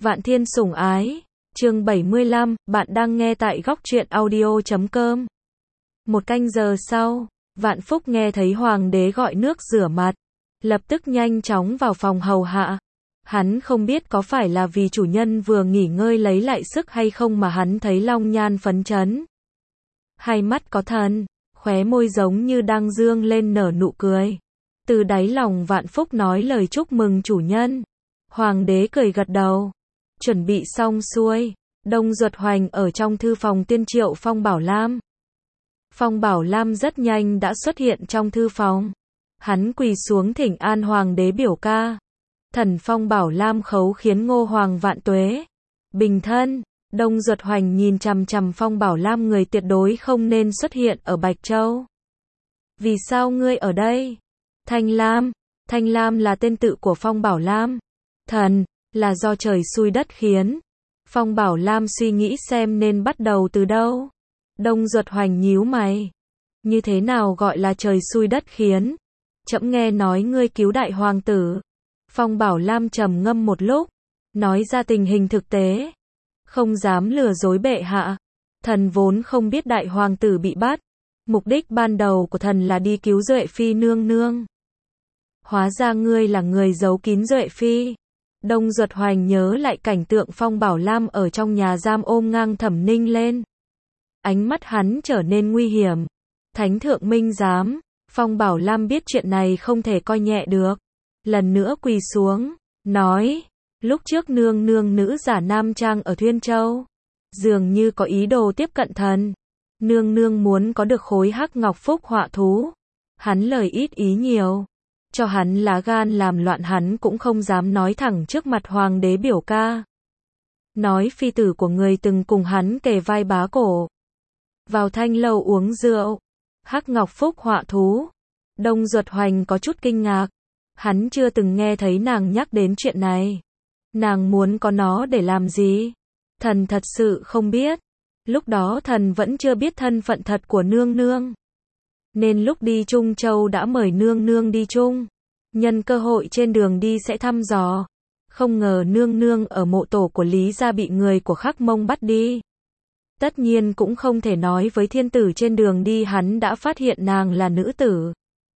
Vạn Thiên sủng ái, chương 75, bạn đang nghe tại góc truyện audio.com. Một canh giờ sau, Vạn Phúc nghe thấy hoàng đế gọi nước rửa mặt, lập tức nhanh chóng vào phòng hầu hạ. Hắn không biết có phải là vì chủ nhân vừa nghỉ ngơi lấy lại sức hay không mà hắn thấy long nhan phấn chấn. Hai mắt có thần, khóe môi giống như đang dương lên nở nụ cười. Từ đáy lòng Vạn Phúc nói lời chúc mừng chủ nhân. Hoàng đế cười gật đầu. Chuẩn bị xong xuôi, Đông Duật Hoành ở trong thư phòng tiên triệu Phong Bảo Lam. Phong Bảo Lam rất nhanh đã xuất hiện trong thư phòng. Hắn quỳ xuống thỉnh an hoàng đế biểu ca. Thần Phong Bảo Lam khấu khiến Ngô Hoàng vạn tuế. Bình thân. Đông Duật Hoành nhìn chằm chằm Phong Bảo Lam, người tuyệt đối không nên xuất hiện ở Bạch Châu. Vì sao ngươi ở đây? Thanh Lam. Thanh Lam là tên tự của Phong Bảo Lam. Thần, là do trời xui đất khiến. Phong Bảo Lam suy nghĩ xem nên bắt đầu từ đâu. Đông Duật Hoành nhíu mày. Như thế nào gọi là trời xui đất khiến? Trẫm nghe nói ngươi cứu đại hoàng tử. Phong Bảo Lam trầm ngâm một lúc, nói ra tình hình thực tế. Không dám lừa dối bệ hạ. Thần vốn không biết đại hoàng tử bị bắt. Mục đích ban đầu của thần là đi cứu Duệ Phi nương nương. Hóa ra ngươi là người giấu kín Duệ Phi. Đông Duật Hoành nhớ lại cảnh tượng Phong Bảo Lam ở trong nhà giam ôm ngang Thẩm Ninh lên. Ánh mắt hắn trở nên nguy hiểm. Thánh thượng minh giám. Phong Bảo Lam biết chuyện này không thể coi nhẹ được. Lần nữa quỳ xuống, nói, lúc trước nương nương nữ giả nam trang ở Thuyên Châu. Dường như có ý đồ tiếp cận thần. Nương nương muốn có được khối hắc ngọc phúc họa thú. Hắn lời ít ý nhiều. Cho hắn lá gan làm loạn hắn cũng không dám nói thẳng trước mặt hoàng đế biểu ca. Nói phi tử của người từng cùng hắn kề vai bá cổ. Vào thanh lâu uống rượu. Hắc ngọc phúc họa thú. Đông Duật Hoành có chút kinh ngạc. Hắn chưa từng nghe thấy nàng nhắc đến chuyện này. Nàng muốn có nó để làm gì? Thần thật sự không biết. Lúc đó thần vẫn chưa biết thân phận thật của nương nương. Nên lúc đi Trung Châu đã mời nương nương đi chung. Nhân cơ hội trên đường đi sẽ thăm dò. Không ngờ nương nương ở mộ tổ của Lý gia bị người của Khắc Mông bắt đi. Tất nhiên cũng không thể nói với thiên tử trên đường đi hắn đã phát hiện nàng là nữ tử.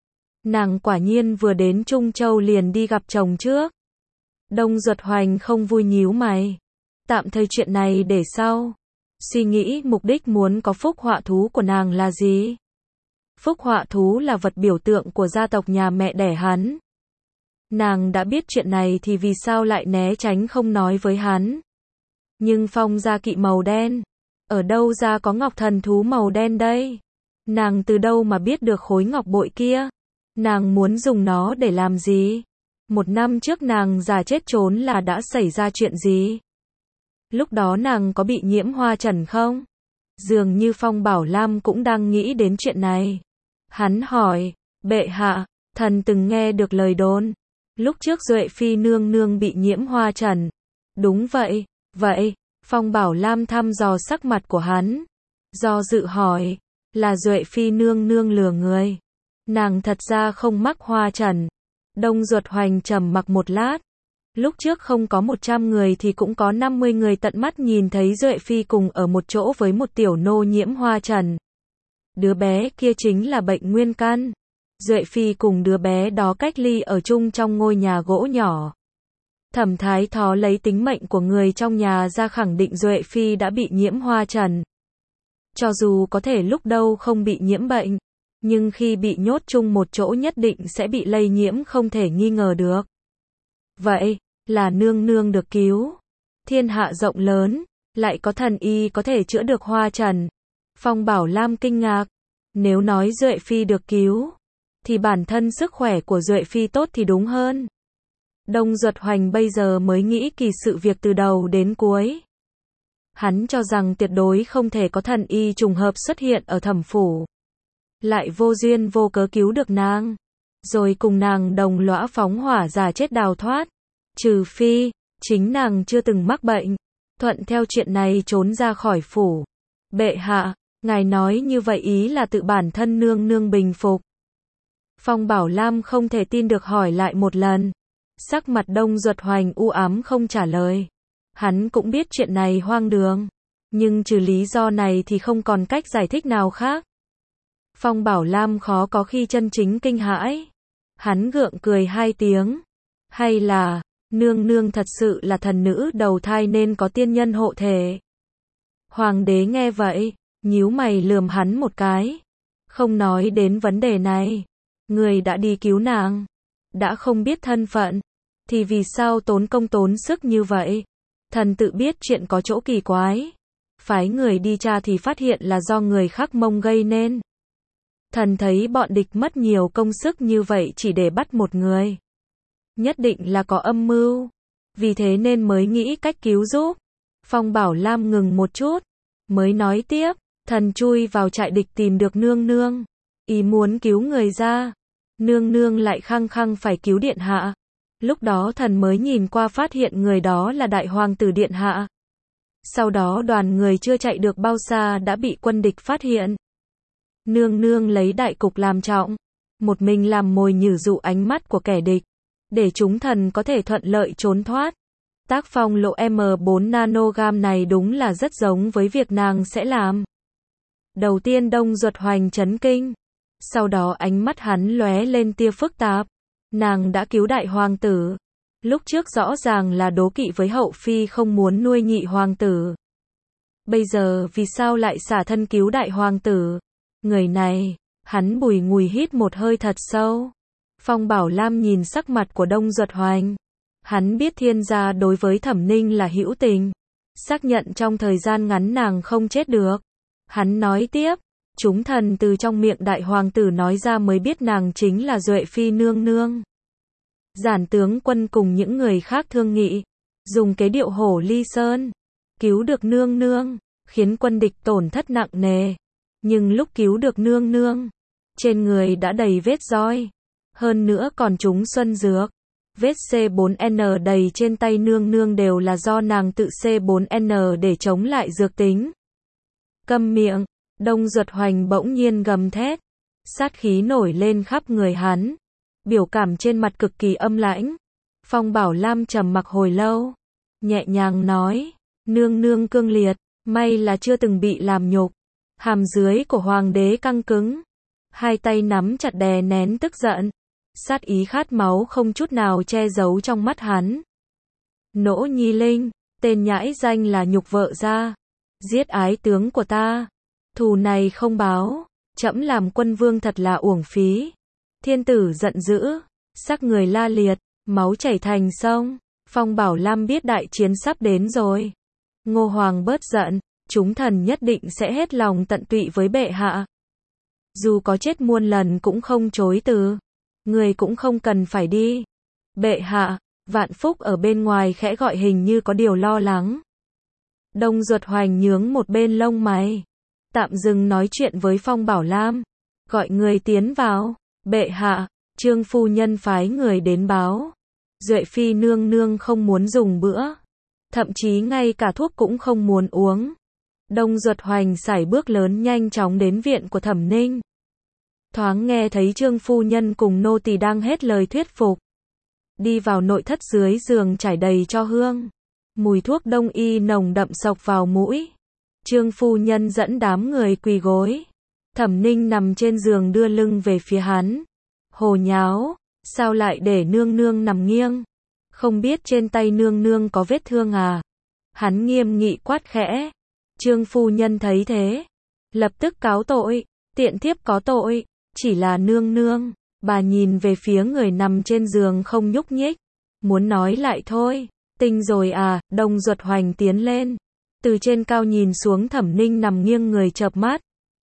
Nàng quả nhiên vừa đến Trung Châu liền đi gặp chồng trước. Đông Duật Hoành không vui nhíu mày. Tạm thời chuyện này để sau. Suy nghĩ mục đích muốn có phúc họa thú của nàng là gì? Phúc họa thú là vật biểu tượng của gia tộc nhà mẹ đẻ hắn. Nàng đã biết chuyện này thì vì sao lại né tránh không nói với hắn? Nhưng Phong gia kỵ màu đen. Ở đâu ra có ngọc thần thú màu đen đây? Nàng từ đâu mà biết được khối ngọc bội kia? Nàng muốn dùng nó để làm gì? Một năm trước nàng già chết trốn là đã xảy ra chuyện gì? Lúc đó nàng có bị nhiễm hoa trần không? Dường như Phong Bảo Lam cũng đang nghĩ đến chuyện này. Hắn hỏi, bệ hạ, thần từng nghe được lời đồn. Lúc trước Duệ Phi nương nương bị nhiễm hoa trần. Đúng vậy, vậy, Phong Bảo Lam thăm dò sắc mặt của hắn. Do dự hỏi, là Duệ Phi nương nương lừa người. Nàng thật ra không mắc hoa trần. Đông Duật Hoành trầm mặc một lát. Lúc trước không có 100 người thì cũng có 50 người tận mắt nhìn thấy Duệ Phi cùng ở một chỗ với một tiểu nô nhiễm hoa trần. Đứa bé kia chính là bệnh nguyên căn. Duệ Phi cùng đứa bé đó cách ly ở chung trong ngôi nhà gỗ nhỏ. Thẩm Thái Thó lấy tính mệnh của người trong nhà ra khẳng định Duệ Phi đã bị nhiễm hoa trần. Cho dù có thể lúc đâu không bị nhiễm bệnh, nhưng khi bị nhốt chung một chỗ nhất định sẽ bị lây nhiễm không thể nghi ngờ được. Vậy, là nương nương được cứu. Thiên hạ rộng lớn, lại có thần y có thể chữa được hoa trần. Phong Bảo Lam kinh ngạc. Nếu nói Duệ Phi được cứu, thì bản thân sức khỏe của Duệ Phi tốt thì đúng hơn. Đông Duật Hoành bây giờ mới nghĩ kỳ sự việc từ đầu đến cuối. Hắn cho rằng tuyệt đối không thể có thần y trùng hợp xuất hiện ở Thẩm phủ. Lại vô duyên vô cớ cứu được nàng. Rồi cùng nàng đồng lõa phóng hỏa giả chết đào thoát. Trừ phi, chính nàng chưa từng mắc bệnh. Thuận theo chuyện này trốn ra khỏi phủ. Bệ hạ, ngài nói như vậy ý là tự bản thân nương nương bình phục. Phong Bảo Lam không thể tin được hỏi lại một lần. Sắc mặt Đông Duật Hoành u ám không trả lời. Hắn cũng biết chuyện này hoang đường, nhưng trừ lý do này thì không còn cách giải thích nào khác. Phong Bảo Lam khó có khi chân chính kinh hãi. Hắn gượng cười 2 tiếng. Hay là, nương nương thật sự là thần nữ đầu thai nên có tiên nhân hộ thể. Hoàng đế nghe vậy, nhíu mày lườm hắn một cái. Không nói đến vấn đề này. Người đã đi cứu nàng, đã không biết thân phận, thì vì sao tốn công tốn sức như vậy? Thần tự biết chuyện có chỗ kỳ quái. Phái người đi tra thì phát hiện là do người khác Mông gây nên. Thần thấy bọn địch mất nhiều công sức như vậy chỉ để bắt một người. Nhất định là có âm mưu. Vì thế nên mới nghĩ cách cứu giúp. Phong Bảo Lam ngừng một chút, mới nói tiếp, thần chui vào trại địch tìm được nương nương. Ý muốn cứu người ra. Nương nương lại khăng khăng phải cứu điện hạ. Lúc đó thần mới nhìn qua phát hiện người đó là đại hoàng tử điện hạ. Sau đó đoàn người chưa chạy được bao xa đã bị quân địch phát hiện. Nương nương lấy đại cục làm trọng, một mình làm mồi nhử dụ ánh mắt của kẻ địch, để chúng thần có thể thuận lợi trốn thoát. Tác phong lộ M4 nanogam này đúng là rất giống với việc nàng sẽ làm. Đầu tiên Đông Duật Hoành chấn kinh, sau đó ánh mắt hắn lóe lên tia phức tạp. Nàng đã cứu đại hoàng tử. Lúc trước rõ ràng là đố kỵ với hậu phi không muốn nuôi nhị hoàng tử. Bây giờ vì sao lại xả thân cứu đại hoàng tử? Người này, hắn bùi ngùi hít một hơi thật sâu. Phong Bảo Lam nhìn sắc mặt của Đông Duật Hoành. Hắn biết Thiên gia đối với Thẩm Ninh là hữu tình. Xác nhận trong thời gian ngắn nàng không chết được. Hắn nói tiếp, chúng thần từ trong miệng đại hoàng tử nói ra mới biết nàng chính là Duệ Phi nương nương. Giản tướng quân cùng những người khác thương nghị, dùng kế điệu hổ ly sơn, cứu được nương nương, khiến quân địch tổn thất nặng nề. Nhưng lúc cứu được nương nương, trên người đã đầy vết roi, hơn nữa còn trúng xuân dược. Vết C4N đầy trên tay nương nương đều là do nàng tự C4N để chống lại dược tính. Câm miệng, Đông Duật Hoành bỗng nhiên gầm thét, sát khí nổi lên khắp người hắn, biểu cảm trên mặt cực kỳ âm lãnh. Phong Bảo Lam trầm mặc hồi lâu, nhẹ nhàng nói, nương nương cương liệt, may là chưa từng bị làm nhục. Hàm dưới của hoàng đế căng cứng, hai tay nắm chặt đè nén tức giận, sát ý khát máu không chút nào che giấu trong mắt hắn. Nỗ Nhi Linh, tên nhãi danh là nhục vợ ra, giết ái tướng của ta, thù này không báo, trẫm làm quân vương thật là uổng phí. Thiên tử giận dữ, sắc người la liệt, máu chảy thành sông. Phong Bảo Lam biết đại chiến sắp đến rồi. Ngô Hoàng bớt giận, chúng thần nhất định sẽ hết lòng tận tụy với bệ hạ. Dù có chết muôn lần cũng không chối từ. Người cũng không cần phải đi. Bệ hạ, Vạn Phúc ở bên ngoài khẽ gọi hình như có điều lo lắng. Đông Duật Hoành nhướng một bên lông mày, tạm dừng nói chuyện với Phong Bảo Lam, gọi người tiến vào. Bệ hạ, Trương phu nhân phái người đến báo, Duệ Phi nương nương không muốn dùng bữa, thậm chí ngay cả thuốc cũng không muốn uống. Đông Duật Hoành sải bước lớn nhanh chóng đến viện của Thẩm Ninh. Thoáng nghe thấy Trương phu nhân cùng nô tỳ đang hết lời thuyết phục. Đi vào nội thất, dưới giường trải đầy cho hương. Mùi thuốc đông y nồng đậm xộc vào mũi. Trương phu nhân dẫn đám người quỳ gối. Thẩm Ninh nằm trên giường đưa lưng về phía hắn. Hồ nháo, sao lại để nương nương nằm nghiêng? Không biết trên tay nương nương có vết thương à? Hắn nghiêm nghị quát khẽ. Trương phu nhân thấy thế, lập tức cáo tội, tiện thiếp có tội, chỉ là nương nương. Bà nhìn về phía người nằm trên giường không nhúc nhích, muốn nói lại thôi. Tinh rồi à? Đông Duật Hoành tiến lên, từ trên cao nhìn xuống Thẩm Ninh nằm nghiêng người chợp mắt.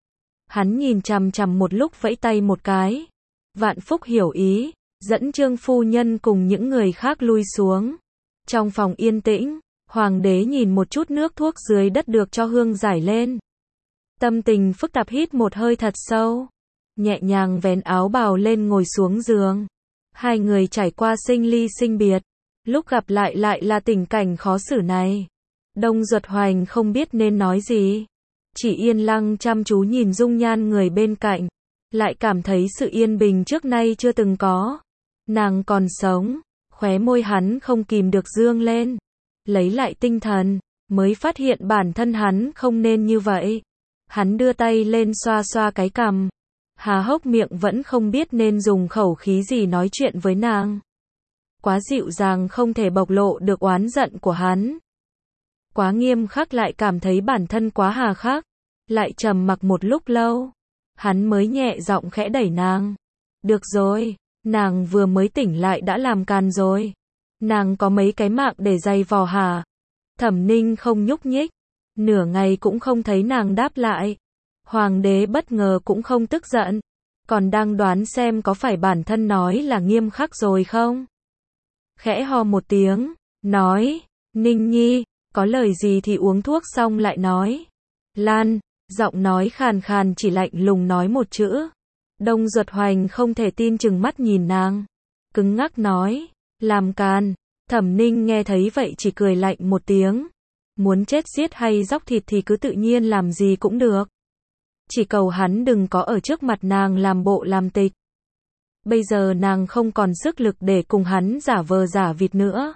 Hắn nhìn chằm chằm một lúc vẫy tay một cái. Vạn Phúc hiểu ý, dẫn Trương phu nhân cùng những người khác lui xuống. Trong phòng yên tĩnh, hoàng đế nhìn một chút nước thuốc dưới đất được cho hương giải lên. Tâm tình phức tạp, hít một hơi thật sâu, nhẹ nhàng vén áo bào lên ngồi xuống giường. Hai người trải qua sinh ly sinh biệt, lúc gặp lại là tình cảnh khó xử này. Đông Duật Hoành không biết nên nói gì, chỉ yên lặng chăm chú nhìn dung nhan người bên cạnh, lại cảm thấy sự yên bình trước nay chưa từng có. Nàng còn sống, khóe môi hắn không kìm được dương lên. lấy lại tinh thần, mới phát hiện bản thân hắn không nên như vậy. Hắn đưa tay lên xoa xoa cái cằm, há hốc miệng vẫn không biết nên dùng khẩu khí gì nói chuyện với nàng. Quá dịu dàng không thể bộc lộ được oán giận của hắn. Quá nghiêm khắc lại cảm thấy bản thân quá hà khắc. Lại trầm mặc một lúc lâu, hắn mới nhẹ giọng khẽ đẩy nàng. Được rồi, nàng vừa mới tỉnh lại đã làm càn rồi. Nàng có mấy cái mạng để giày vò hả? Thẩm Ninh không nhúc nhích, nửa ngày cũng không thấy nàng đáp lại. Hoàng đế bất ngờ cũng không tức giận, còn đang đoán xem có phải bản thân nói là nghiêm khắc rồi không. Khẽ ho một tiếng, nói, Ninh Nhi, có lời gì thì uống thuốc xong lại nói. Lan, giọng nói khàn khàn chỉ lạnh lùng nói một chữ. Đông Duật Hoành không thể tin chừng mắt nhìn nàng, cứng ngắc nói, làm càn. Thẩm Ninh nghe thấy vậy chỉ cười lạnh một tiếng. Muốn chết giết hay dóc thịt thì cứ tự nhiên làm gì cũng được. Chỉ cầu hắn đừng có ở trước mặt nàng làm bộ làm tịch. Bây giờ nàng không còn sức lực để cùng hắn giả vờ giả vịt nữa.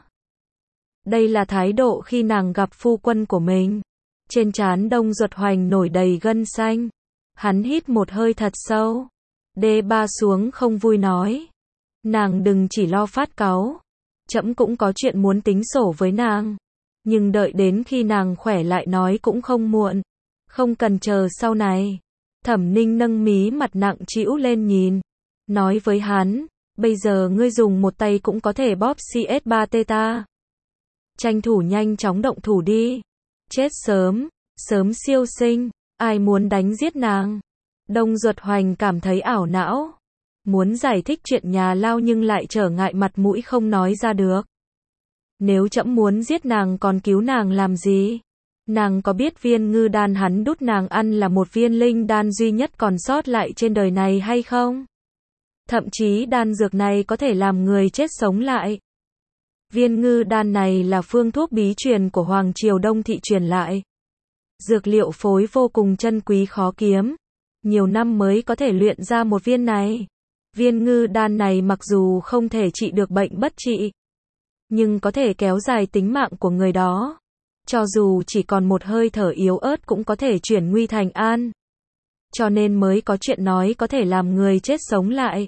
Đây là thái độ khi nàng gặp phu quân của mình. Trên trán Đông Duật Hoành nổi đầy gân xanh. Hắn hít một hơi thật sâu. Đê ba xuống không vui nói. Nàng đừng chỉ lo phát cáu. Trẫm cũng có chuyện muốn tính sổ với nàng. Nhưng đợi đến khi nàng khỏe lại nói cũng không muộn. Không cần chờ sau này. Thẩm Ninh nâng mí mặt nặng trĩu lên nhìn. Nói với hắn, bây giờ ngươi dùng một tay cũng có thể bóp CS3 Theta. Tranh thủ nhanh chóng động thủ đi. Chết sớm, sớm siêu sinh, ai muốn đánh giết nàng. Đông Duật Hoành cảm thấy ảo não. Muốn giải thích chuyện nhà lao nhưng lại trở ngại mặt mũi không nói ra được. Nếu trẫm muốn giết nàng còn cứu nàng làm gì? Nàng có biết viên ngư đan hắn đút nàng ăn là một viên linh đan duy nhất còn sót lại trên đời này hay không? Thậm chí đan dược này có thể làm người chết sống lại. Viên ngư đan này là phương thuốc bí truyền của Hoàng Triều Đông Thị truyền lại. Dược liệu phối vô cùng chân quý khó kiếm. Nhiều năm mới có thể luyện ra một viên này. Viên ngư đan này mặc dù không thể trị được bệnh bất trị, nhưng có thể kéo dài tính mạng của người đó. Cho dù chỉ còn một hơi thở yếu ớt cũng có thể chuyển nguy thành an. Cho nên mới có chuyện nói có thể làm người chết sống lại.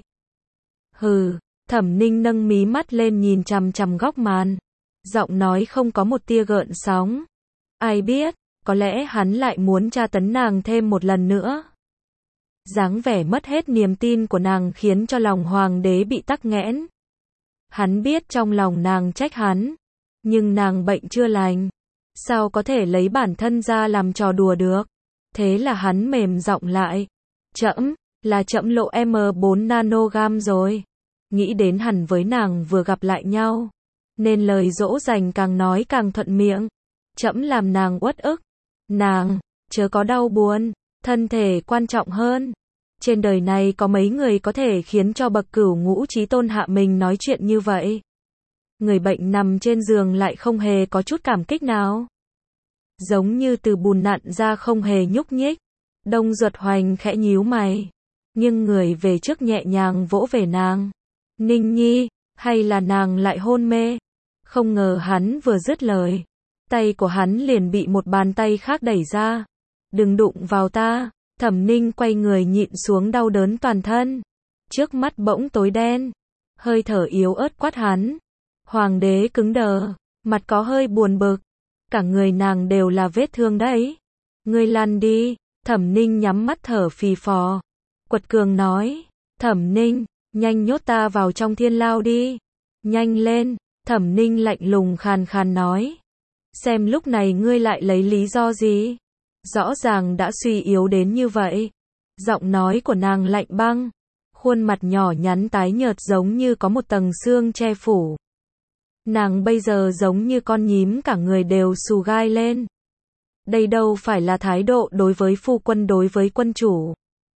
Hừ, Thẩm Ninh nâng mí mắt lên nhìn chằm chằm góc màn. Giọng nói không có một tia gợn sóng. Ai biết, có lẽ hắn lại muốn tra tấn nàng thêm một lần nữa. Dáng vẻ mất hết niềm tin của nàng khiến cho lòng hoàng đế bị tắc nghẽn. Hắn biết trong lòng nàng trách hắn, nhưng nàng bệnh chưa lành, sao có thể lấy bản thân ra làm trò đùa được. Thế là hắn mềm giọng lại, trẫm, là trẫm lộ M4 nanogam rồi. Nghĩ đến hẳn với nàng vừa gặp lại nhau, nên lời dỗ dành càng nói càng thuận miệng. Trẫm làm nàng uất ức, nàng, chớ có đau buồn, thân thể quan trọng hơn. Trên đời này có mấy người có thể khiến cho bậc cửu ngũ chí tôn hạ mình nói chuyện như vậy. Người bệnh nằm trên giường lại không hề có chút cảm kích nào. Giống như từ bùn nặn ra không hề nhúc nhích. Đông Duật Hoành khẽ nhíu mày, nhưng người về trước nhẹ nhàng vỗ về nàng. Ninh Nhi, hay là nàng lại hôn mê? Không ngờ hắn vừa dứt lời, tay của hắn liền bị một bàn tay khác đẩy ra. Đừng đụng vào ta. Thẩm Ninh quay người nhịn xuống đau đớn toàn thân. Trước mắt bỗng tối đen. Hơi thở yếu ớt quát hắn. Hoàng đế cứng đờ, mặt có hơi buồn bực. Cả người nàng đều là vết thương đấy. Ngươi lăn đi. Thẩm Ninh nhắm mắt thở phì phò. Quật cường nói. Thẩm Ninh, nhanh nhốt ta vào trong thiên lao đi. Nhanh lên. Thẩm Ninh lạnh lùng khàn khàn nói. Xem lúc này ngươi lại lấy lý do gì? Rõ ràng đã suy yếu đến như vậy. Giọng nói của nàng lạnh băng. Khuôn mặt nhỏ nhắn tái nhợt giống như có một tầng xương che phủ. Nàng bây giờ giống như con nhím cả người đều xù gai lên. Đây đâu phải là thái độ đối với phu quân đối với quân chủ.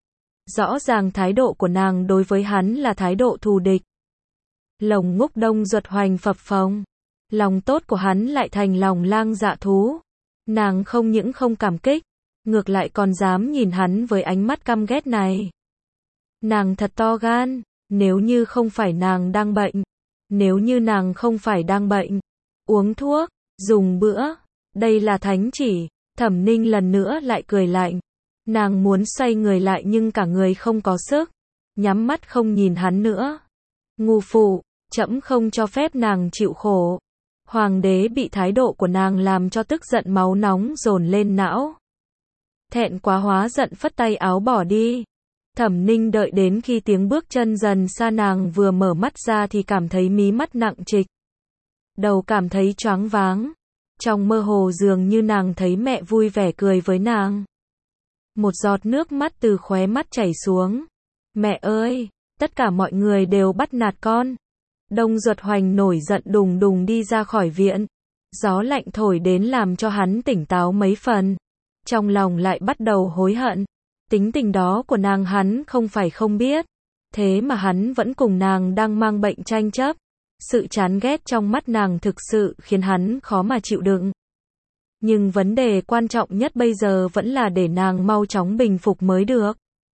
Rõ ràng thái độ của nàng đối với hắn là thái độ thù địch. Lồng ngúc Đông Duật Hoành phập phồng. Lòng tốt của hắn lại thành lòng lang dạ thú. Nàng không những không cảm kích, ngược lại còn dám nhìn hắn với ánh mắt căm ghét này. Nàng thật to gan, nếu như không phải nàng đang bệnh, uống thuốc, dùng bữa. Đây là thánh chỉ. Thẩm Ninh lần nữa lại cười lạnh. Nàng muốn xoay người lại nhưng cả người không có sức. Nhắm mắt không nhìn hắn nữa. Ngu phụ, trẫm không cho phép nàng chịu khổ. Hoàng đế bị thái độ của nàng làm cho tức giận, máu nóng dồn lên não. Thẹn quá hóa giận phất tay áo bỏ đi. Thẩm Ninh đợi đến khi tiếng bước chân dần xa, nàng vừa mở mắt ra thì cảm thấy mí mắt nặng trịch. Đầu cảm thấy choáng váng. Trong mơ hồ dường như nàng thấy mẹ vui vẻ cười với nàng. Một giọt nước mắt từ khóe mắt chảy xuống. Mẹ ơi, tất cả mọi người đều bắt nạt con. Đông Duật Hoành nổi giận đùng đùng đi ra khỏi viện. Gió lạnh thổi đến làm cho hắn tỉnh táo mấy phần. Trong lòng lại bắt đầu hối hận. Tính tình đó của nàng hắn không phải không biết. Thế mà hắn vẫn cùng nàng đang mang bệnh tranh chấp. Sự chán ghét trong mắt nàng thực sự khiến hắn khó mà chịu đựng. Nhưng vấn đề quan trọng nhất bây giờ vẫn là để nàng mau chóng bình phục mới được.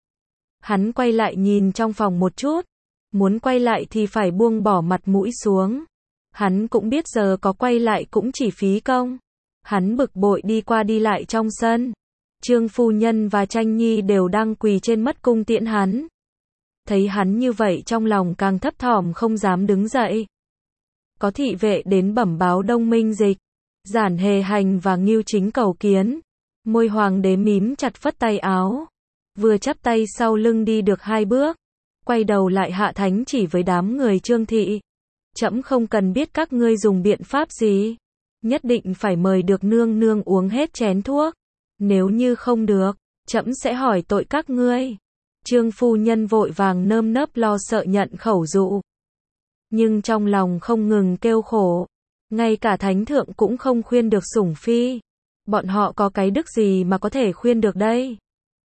Hắn quay lại nhìn trong phòng một chút. Muốn quay lại thì phải buông bỏ mặt mũi xuống. Hắn cũng biết giờ có quay lại cũng chỉ phí công. Hắn bực bội đi qua đi lại trong sân. Trương phu nhân và Tranh Nhi đều đang quỳ trên mất cung tiễn hắn. Thấy hắn như vậy trong lòng càng thấp thỏm không dám đứng dậy. Có thị vệ đến bẩm báo Đông Minh Dịch. Giản Hề Hành và Ngưu Chính cầu kiến. Môi hoàng đế mím chặt phất tay áo. Vừa chắp tay sau lưng đi được 2 bước. Quay đầu lại hạ thánh chỉ với đám người Trương thị. Trẫm không cần biết các ngươi dùng biện pháp gì. Nhất định phải mời được nương nương uống hết chén thuốc. Nếu như không được, trẫm sẽ hỏi tội các ngươi. Trương phu nhân vội vàng nơm nớp lo sợ nhận khẩu dụ. Nhưng trong lòng không ngừng kêu khổ. Ngay cả thánh thượng cũng không khuyên được sủng phi. Bọn họ có cái đức gì mà có thể khuyên được đây?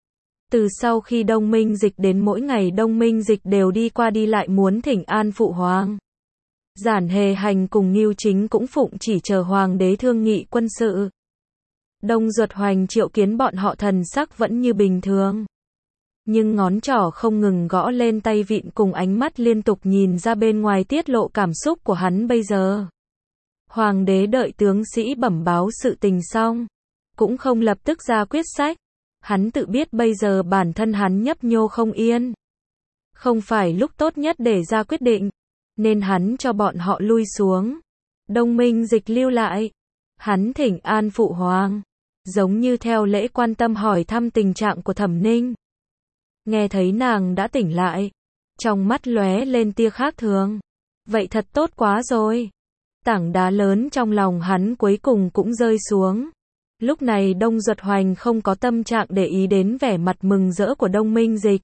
Từ sau khi Đông Minh Dịch đến, mỗi ngày Đông Minh Dịch đều đi qua đi lại muốn thỉnh an phụ hoàng. Giản Hề Hành cùng Ngưu Chính cũng phụng chỉ chờ hoàng đế thương nghị quân sự. Đông Duật Hoành triệu kiến bọn họ, thần sắc vẫn như bình thường. Nhưng ngón trỏ không ngừng gõ lên tay vịn cùng ánh mắt liên tục nhìn ra bên ngoài tiết lộ cảm xúc của hắn bây giờ. Hoàng đế đợi tướng sĩ bẩm báo sự tình xong. Cũng không lập tức ra quyết sách. Hắn tự biết bây giờ bản thân hắn nhấp nhô không yên. Không phải lúc tốt nhất để ra quyết định. Nên hắn cho bọn họ lui xuống. Đông Minh Dịch lưu lại. Hắn thỉnh an phụ hoàng. Giống như theo lễ quan tâm hỏi thăm tình trạng của Thẩm Ninh. Nghe thấy nàng đã tỉnh lại. Trong mắt lóe lên tia khác thường. Vậy thật tốt quá rồi. Tảng đá lớn trong lòng hắn cuối cùng cũng rơi xuống. Lúc này Đông Duật Hoành không có tâm trạng để ý đến vẻ mặt mừng rỡ của Đông Minh Dịch.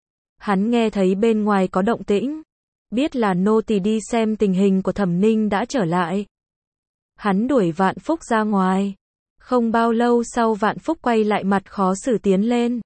Hắn nghe thấy bên ngoài có động tĩnh. Biết là nô tỳ đi xem tình hình của Thẩm Ninh đã trở lại. Hắn đuổi Vạn Phúc ra ngoài. Không bao lâu sau Vạn Phúc quay lại, mặt khó xử tiến lên.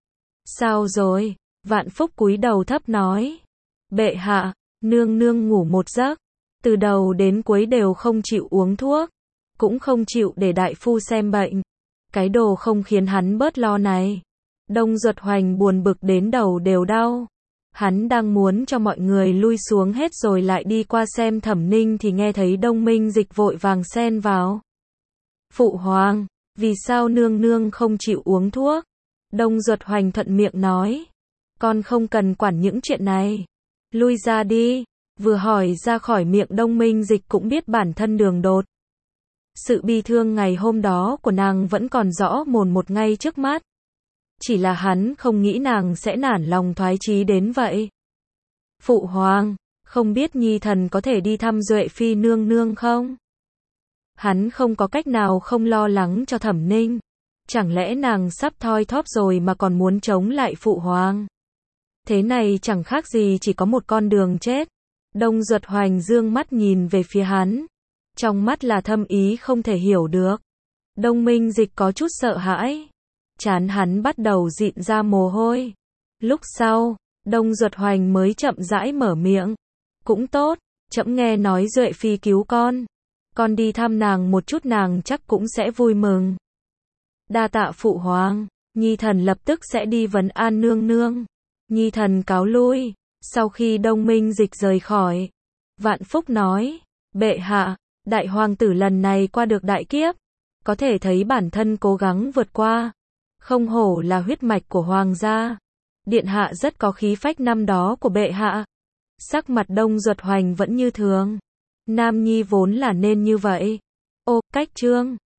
Sao rồi? Vạn Phúc cúi đầu thấp nói. Bệ hạ, nương nương ngủ một giấc. Từ đầu đến cuối đều không chịu uống thuốc. Cũng không chịu để đại phu xem bệnh. Cái đồ không khiến hắn bớt lo này. Đông Duật Hoành buồn bực đến đầu đều đau. Hắn đang muốn cho mọi người lui xuống hết rồi lại đi qua xem Thẩm Ninh thì nghe thấy Đông Minh Dịch vội vàng xen vào. Phụ hoàng, vì sao nương nương không chịu uống thuốc? Đông Duật Hoành thuận miệng nói. Con không cần quản những chuyện này. Lui ra đi. Vừa hỏi ra khỏi miệng Đông Minh Dịch cũng biết bản thân đường đột. Sự bi thương ngày hôm đó của nàng vẫn còn rõ mồn một ngay trước mắt. Chỉ là hắn không nghĩ nàng sẽ nản lòng thoái chí đến vậy. Phụ hoàng, không biết nhi thần có thể đi thăm Duệ Phi nương nương không? Hắn không có cách nào không lo lắng cho Thẩm Ninh. Chẳng lẽ nàng sắp thoi thóp rồi mà còn muốn chống lại phụ hoàng? Thế này chẳng khác gì chỉ có một con đường chết. Đông Duật Hoành dương mắt nhìn về phía hắn. Trong mắt là thâm ý không thể hiểu được. Đông Minh Dịch có chút sợ hãi. Trán hắn bắt đầu dịn ra mồ hôi. Lúc sau, Đông Duật Hoành mới chậm rãi mở miệng. Cũng tốt, trẫm nghe nói Duệ Phi cứu con. Con đi thăm nàng một chút, nàng chắc cũng sẽ vui mừng. Đa tạ phụ hoàng, nhi thần lập tức sẽ đi vấn an nương nương. Nhi thần cáo lui. Sau khi Đông Minh Dịch rời khỏi, Vạn Phúc nói, bệ hạ, Đại hoàng tử lần này qua được đại kiếp, có thể thấy bản thân cố gắng vượt qua. Không hổ là huyết mạch của hoàng gia. Điện hạ rất có khí phách năm đó của bệ hạ. Sắc mặt Đông Duật Hoành vẫn như thường. Nam nhi vốn là nên như vậy. Ô, cách chương.